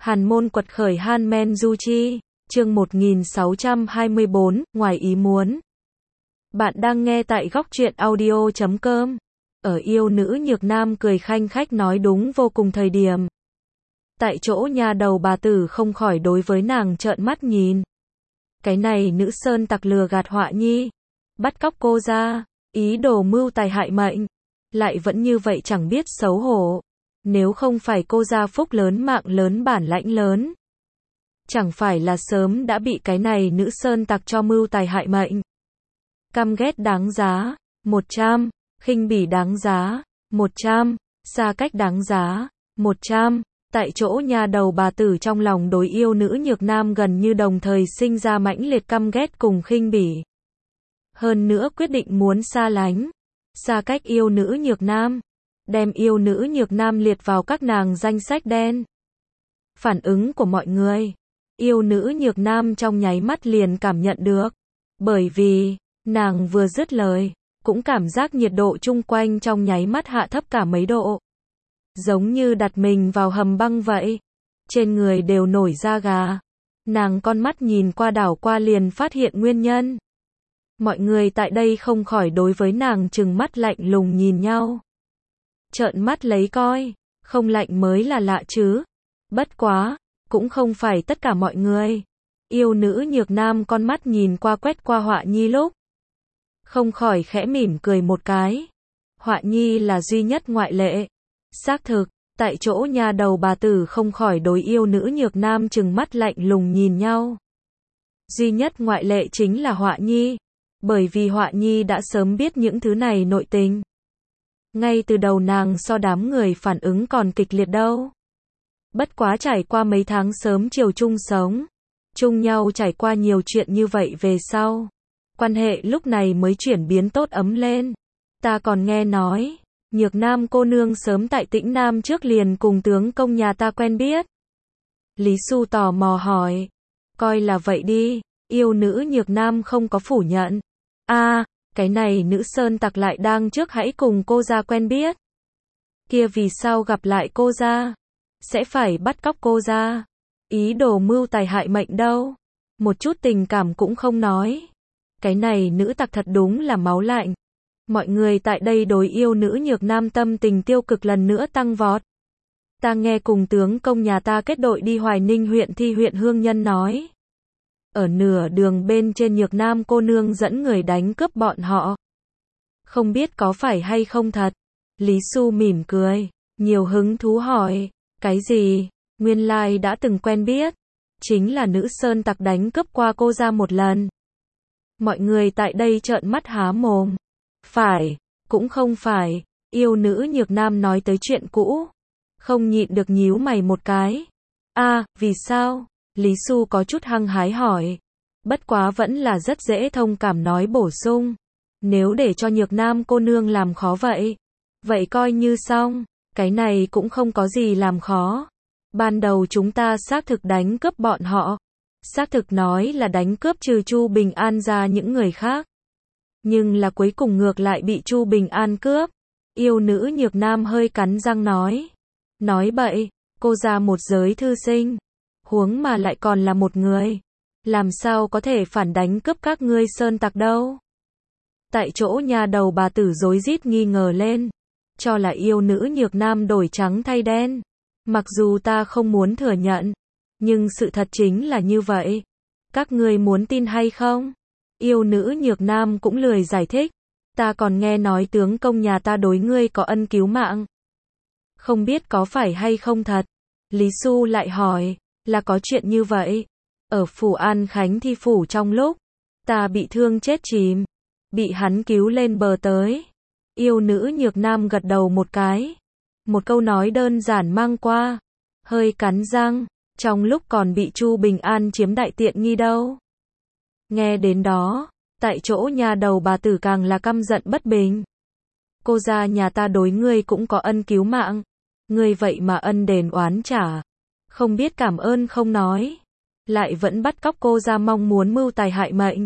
Hàn môn quật khởi Han Men Du Chi, chương 1624, ngoài ý muốn. Bạn đang nghe tại góc truyện audio.com. Ở yêu nữ nhược nam cười khanh khách nói đúng vô cùng thời điểm. Tại chỗ nhà đầu bà tử không khỏi đối với nàng trợn mắt nhìn. Cái này nữ sơn tặc lừa gạt Họa Nhi, bắt cóc cô ra, ý đồ mưu tài hại mệnh, lại vẫn như vậy chẳng biết xấu hổ. Nếu không phải cô gia phúc lớn mạng lớn bản lãnh lớn, chẳng phải là sớm đã bị cái này nữ sơn tặc cho mưu tài hại mệnh. Căm ghét đáng giá, 100, khinh bỉ đáng giá, 100, xa cách đáng giá, 100. Tại chỗ nhà đầu bà tử trong lòng đối yêu nữ nhược nam gần như đồng thời sinh ra mãnh liệt căm ghét cùng khinh bỉ. Hơn nữa quyết định muốn xa lánh, xa cách yêu nữ nhược nam, đem yêu nữ nhược nam liệt vào các nàng danh sách đen. Phản ứng của mọi người, yêu nữ nhược nam trong nháy mắt liền cảm nhận được, bởi vì nàng vừa dứt lời, cũng cảm giác nhiệt độ chung quanh trong nháy mắt hạ thấp cả mấy độ. Giống như đặt mình vào hầm băng vậy, trên người đều nổi da gà. Nàng con mắt nhìn qua đảo qua liền phát hiện nguyên nhân. Mọi người tại đây không khỏi đối với nàng trừng mắt lạnh lùng nhìn nhau. Trợn mắt lấy coi, không lạnh mới là lạ chứ. Bất quá, cũng không phải tất cả mọi người. Yêu nữ nhược nam con mắt nhìn qua quét qua Họa Nhi lúc, không khỏi khẽ mỉm cười một cái. Họa Nhi là duy nhất ngoại lệ. Xác thực, tại chỗ nhà đầu bà tử không khỏi đối yêu nữ nhược nam trừng mắt lạnh lùng nhìn nhau. Duy nhất ngoại lệ chính là Họa Nhi, bởi vì Họa Nhi đã sớm biết những thứ này nội tình. Ngay từ đầu nàng so đám người phản ứng còn kịch liệt đâu. Bất quá trải qua mấy tháng sớm chiều chung sống, chung nhau trải qua nhiều chuyện như vậy về sau, quan hệ lúc này mới chuyển biến tốt ấm lên. Ta còn nghe nói, nhược nam cô nương sớm tại Tĩnh Nam trước liền cùng tướng công nhà ta quen biết. Lý Xu tò mò hỏi. Coi là vậy đi, yêu nữ nhược nam không có phủ nhận. Cái này nữ sơn tặc lại đang trước hãy cùng cô ra quen biết. Kia vì sao gặp lại cô ra, sẽ phải bắt cóc cô ra, ý đồ mưu tài hại mệnh đâu. Một chút tình cảm cũng không nói. Cái này nữ tặc thật đúng là máu lạnh. Mọi người tại đây đối yêu nữ nhược nam tâm tình tiêu cực lần nữa tăng vọt. Ta nghe cùng tướng công nhà ta kết đội đi Hoài Ninh huyện Thi huyện Hương Nhân nói. Ở nửa đường bên trên nhược nam cô nương dẫn người đánh cướp bọn họ. Không biết có phải hay không thật? Lý Xu mỉm cười, nhiều hứng thú hỏi. Cái gì? Nguyên lai đã từng quen biết. Chính là nữ sơn tặc đánh cướp qua cô ra một lần. Mọi người tại đây trợn mắt há mồm. Phải, cũng không phải. Yêu nữ nhược nam nói tới chuyện cũ, không nhịn được nhíu mày một cái. Vì sao? Lý Xu có chút hăng hái hỏi. Bất quá vẫn là rất dễ thông cảm nói bổ sung. Nếu để cho nhược nam cô nương làm khó vậy, vậy coi như xong. Cái này cũng không có gì làm khó. Ban đầu chúng ta xác thực đánh cướp bọn họ. Xác thực nói là đánh cướp trừ Chu Bình An ra những người khác. Nhưng là cuối cùng ngược lại bị Chu Bình An cướp. Yêu nữ nhược nam hơi cắn răng nói. Nói bậy, cô ra một giới thư sinh, huống mà lại còn là một người. Làm sao có thể phản đánh cướp các ngươi sơn tặc đâu. Tại chỗ nhà đầu bà tử rối rít nghi ngờ lên, cho là yêu nữ nhược nam đổi trắng thay đen. Mặc dù ta không muốn thừa nhận, nhưng sự thật chính là như vậy. Các ngươi muốn tin hay không? Yêu nữ nhược nam cũng lười giải thích. Ta còn nghe nói tướng công nhà ta đối ngươi có ân cứu mạng. Không biết có phải hay không thật? Lý Xu lại hỏi, là có chuyện như vậy. Ở phủ An Khánh Thi phủ trong lúc ta bị thương chết chìm, bị hắn cứu lên bờ tới. Yêu nữ nhược nam gật đầu một cái. Một câu nói đơn giản mang qua, hơi cắn răng, trong lúc còn bị Chu Bình An chiếm đại tiện nghi đâu. Nghe đến đó, tại chỗ nhà đầu bà tử càng là căm giận bất bình. Cô gia nhà ta đối ngươi cũng có ân cứu mạng, ngươi vậy mà ân đền oán trả, không biết cảm ơn không nói, lại vẫn bắt cóc cô gia mong muốn mưu tài hại mệnh.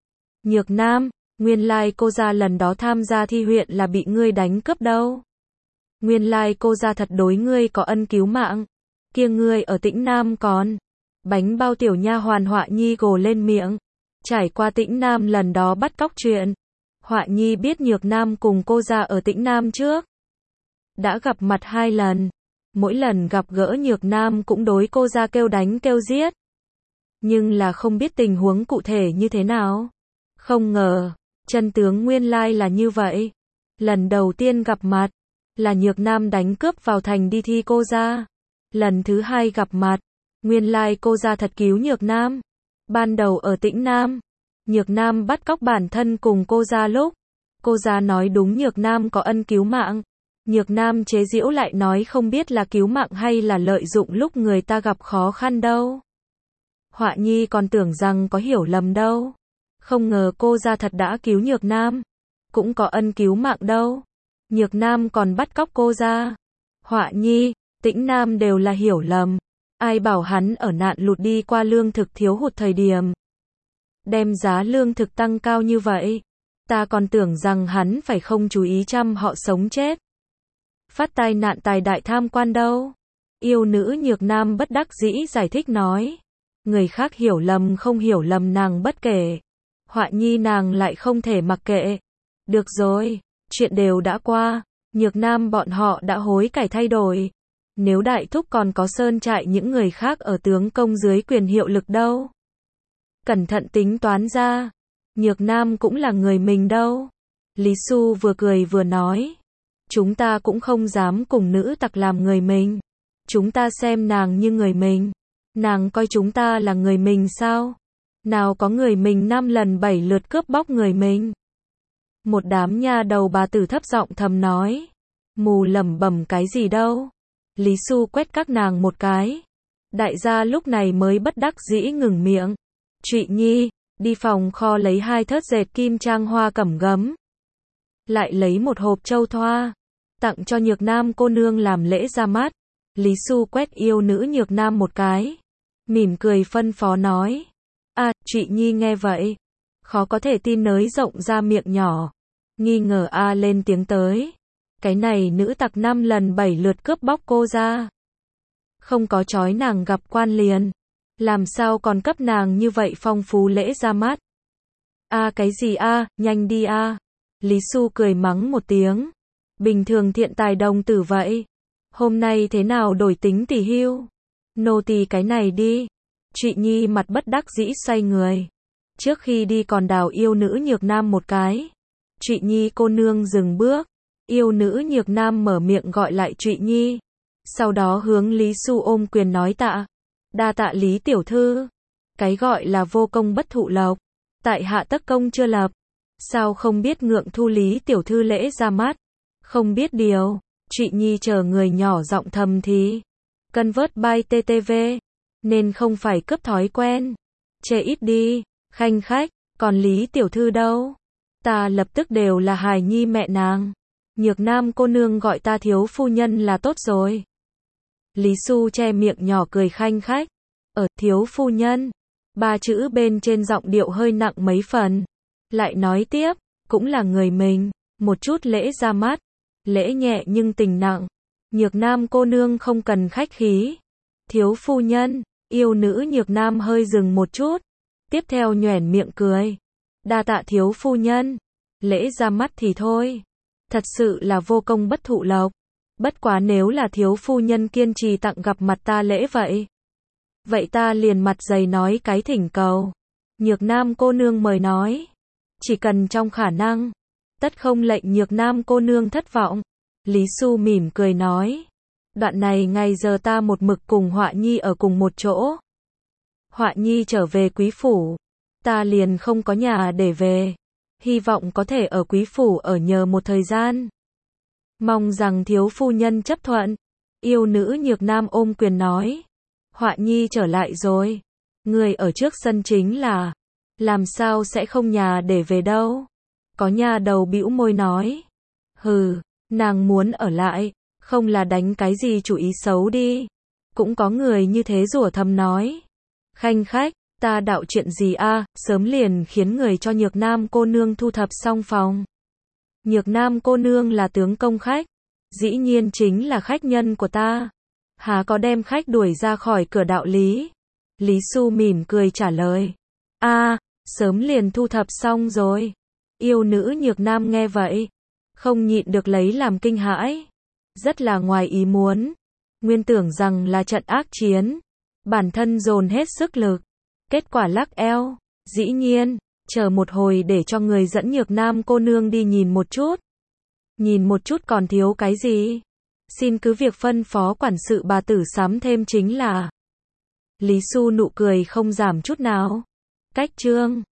Nhược nam, nguyên lai cô gia lần đó tham gia thi huyện là bị ngươi đánh cướp đâu. Nguyên lai cô gia thật đối ngươi có ân cứu mạng. kia ngươi ở Tĩnh Nam còn. Bánh bao tiểu nha hoàn Họa Nhi gồ lên miệng. Trải qua Tĩnh Nam lần đó bắt cóc chuyện. Họa Nhi biết Nhược Nam cùng cô ra ở Tĩnh Nam trước. Đã gặp mặt 2 lần. Mỗi lần gặp gỡ Nhược Nam cũng đối cô ra kêu đánh kêu giết. Nhưng là không biết tình huống cụ thể như thế nào. Không ngờ, chân tướng nguyên lai là như vậy. Lần đầu tiên gặp mặt, là Nhược Nam đánh cướp vào thành đi thi cô ra. Lần thứ 2 gặp mặt, nguyên lai cô ra thật cứu Nhược Nam. Ban đầu ở Tĩnh Nam, Nhược Nam bắt cóc bản thân cùng cô ra lúc. Cô ra nói đúng Nhược Nam có ân cứu mạng. Nhược Nam chế giễu lại nói không biết là cứu mạng hay là lợi dụng lúc người ta gặp khó khăn đâu. Họa Nhi còn tưởng rằng có hiểu lầm đâu. Không ngờ cô ra thật đã cứu Nhược Nam. Cũng có ân cứu mạng đâu. Nhược Nam còn bắt cóc cô ra. Họa Nhi, Tĩnh Nam đều là hiểu lầm. Ai bảo hắn ở nạn lụt đi qua lương thực thiếu hụt thời điểm. Đem giá lương thực tăng cao như vậy. Ta còn tưởng rằng hắn phải không chú ý chăm họ sống chết. Phát tai nạn tài đại tham quan đâu. Yêu nữ Nhược Nam bất đắc dĩ giải thích nói. Người khác hiểu lầm không hiểu lầm nàng bất kể. Họa Nhi nàng lại không thể mặc kệ. Được rồi, chuyện đều đã qua. Nhược Nam bọn họ đã hối cải thay đổi. Nếu đại thúc còn có sơn trại những người khác ở tướng công dưới quyền hiệu lực đâu. Cẩn thận tính toán ra. Nhược Nam cũng là người mình đâu. Lý Xu vừa cười vừa nói. Chúng ta cũng không dám cùng nữ tặc làm người mình. Chúng ta xem nàng như người mình. Nàng coi chúng ta là người mình sao? Nào có người mình 5 lần 7 lượt cướp bóc người mình. Một đám nha đầu bà tử thấp giọng thầm nói. Mù lẩm bẩm cái gì đâu. Lý Xu quét các nàng một cái. Đại gia lúc này mới bất đắc dĩ ngừng miệng. Trụy Nhi, đi phòng kho lấy 2 thớt dệt kim trang hoa cẩm gấm. Lại lấy một hộp châu thoa. Tặng cho Nhược Nam cô nương làm lễ ra mắt. Lý Xu quét yêu nữ Nhược Nam một cái. Mỉm cười phân phó nói. Trụy Nhi nghe vậy. Khó có thể tin nới rộng ra miệng nhỏ. Nghi ngờ lên tiếng tới. Cái này nữ tặc 5 lần 7 lượt cướp bóc cô ra. Không có chói nàng gặp quan liền. Làm sao còn cấp nàng như vậy phong phú lễ ra mắt. Cái gì nhanh đi Lý Xu cười mắng một tiếng. Bình thường thiện tài đồng tử vậy. Hôm nay thế nào đổi tính tỷ hưu. Nô tỳ cái này đi. Trụy Nhi mặt bất đắc dĩ xoay người. Trước khi đi còn đào yêu nữ Nhược Nam một cái. Trụy Nhi cô nương dừng bước. Yêu nữ Nhược Nam mở miệng gọi lại Trụy Nhi. Sau đó hướng Lý Xu ôm quyền nói tạ. Đa tạ Lý tiểu thư. Cái gọi là vô công bất thụ lộc. Tại hạ tất công chưa lập. Sao không biết ngượng thu Lý tiểu thư lễ ra mắt. Không biết điều. Trụy Nhi chờ người nhỏ giọng thầm thì. Convert by TTV. Nên không phải cướp thói quen. Chê ít đi. Khanh khách. Còn Lý tiểu thư đâu? Ta lập tức đều là hài nhi mẹ nàng. Nhược Nam cô nương gọi ta thiếu phu nhân là tốt rồi. Lý Xu che miệng nhỏ cười khanh khách. Thiếu phu nhân. 3 chữ bên trên giọng điệu hơi nặng mấy phần. Lại nói tiếp. Cũng là người mình. Một chút lễ ra mắt. Lễ nhẹ nhưng tình nặng. Nhược Nam cô nương không cần khách khí. Thiếu phu nhân. Yêu nữ Nhược Nam hơi dừng một chút. Tiếp theo nhoẻn miệng cười. Đa tạ thiếu phu nhân. Lễ ra mắt thì thôi. Thật sự là vô công bất thụ lộc. Bất quá nếu là thiếu phu nhân kiên trì tặng gặp mặt ta lễ vậy. Vậy ta liền mặt dày nói cái thỉnh cầu. Nhược Nam cô nương mời nói. Chỉ cần trong khả năng. Tất không lệnh Nhược Nam cô nương thất vọng. Lý Xu mỉm cười nói. Đoạn này ngày giờ ta một mực cùng Họa Nhi ở cùng một chỗ. Họa Nhi trở về quý phủ. Ta liền không có nhà để về. Hy vọng có thể ở quý phủ ở nhờ một thời gian. Mong rằng thiếu phu nhân chấp thuận. Yêu nữ Nhược Nam ôm quyền nói. Họa Nhi trở lại rồi. Người ở trước sân chính là. Làm sao sẽ không nhà để về đâu. Có nhà đầu bĩu môi nói. Hừ, nàng muốn ở lại. Không là đánh cái gì chủ ý xấu đi. Cũng có người như thế rủa thầm nói. Khanh khách, ta đạo chuyện gì sớm liền khiến người cho Nhược Nam cô nương thu thập xong phòng. Nhược Nam cô nương là tướng công khách. Dĩ nhiên chính là khách nhân của ta. Há có đem khách đuổi ra khỏi cửa đạo lý. Lý Xu mỉm cười trả lời. Sớm liền thu thập xong rồi. Yêu nữ Nhược Nam nghe vậy, không nhịn được lấy làm kinh hãi. Rất là ngoài ý muốn. Nguyên tưởng rằng là trận ác chiến. Bản thân dồn hết sức lực. Kết quả lắc eo. Dĩ nhiên, chờ một hồi để cho người dẫn Nhược Nam cô nương đi nhìn một chút. Nhìn một chút còn thiếu cái gì? Xin cứ việc phân phó quản sự bà tử sắm thêm chính là. Lý Xu nụ cười không giảm chút nào. Cách chương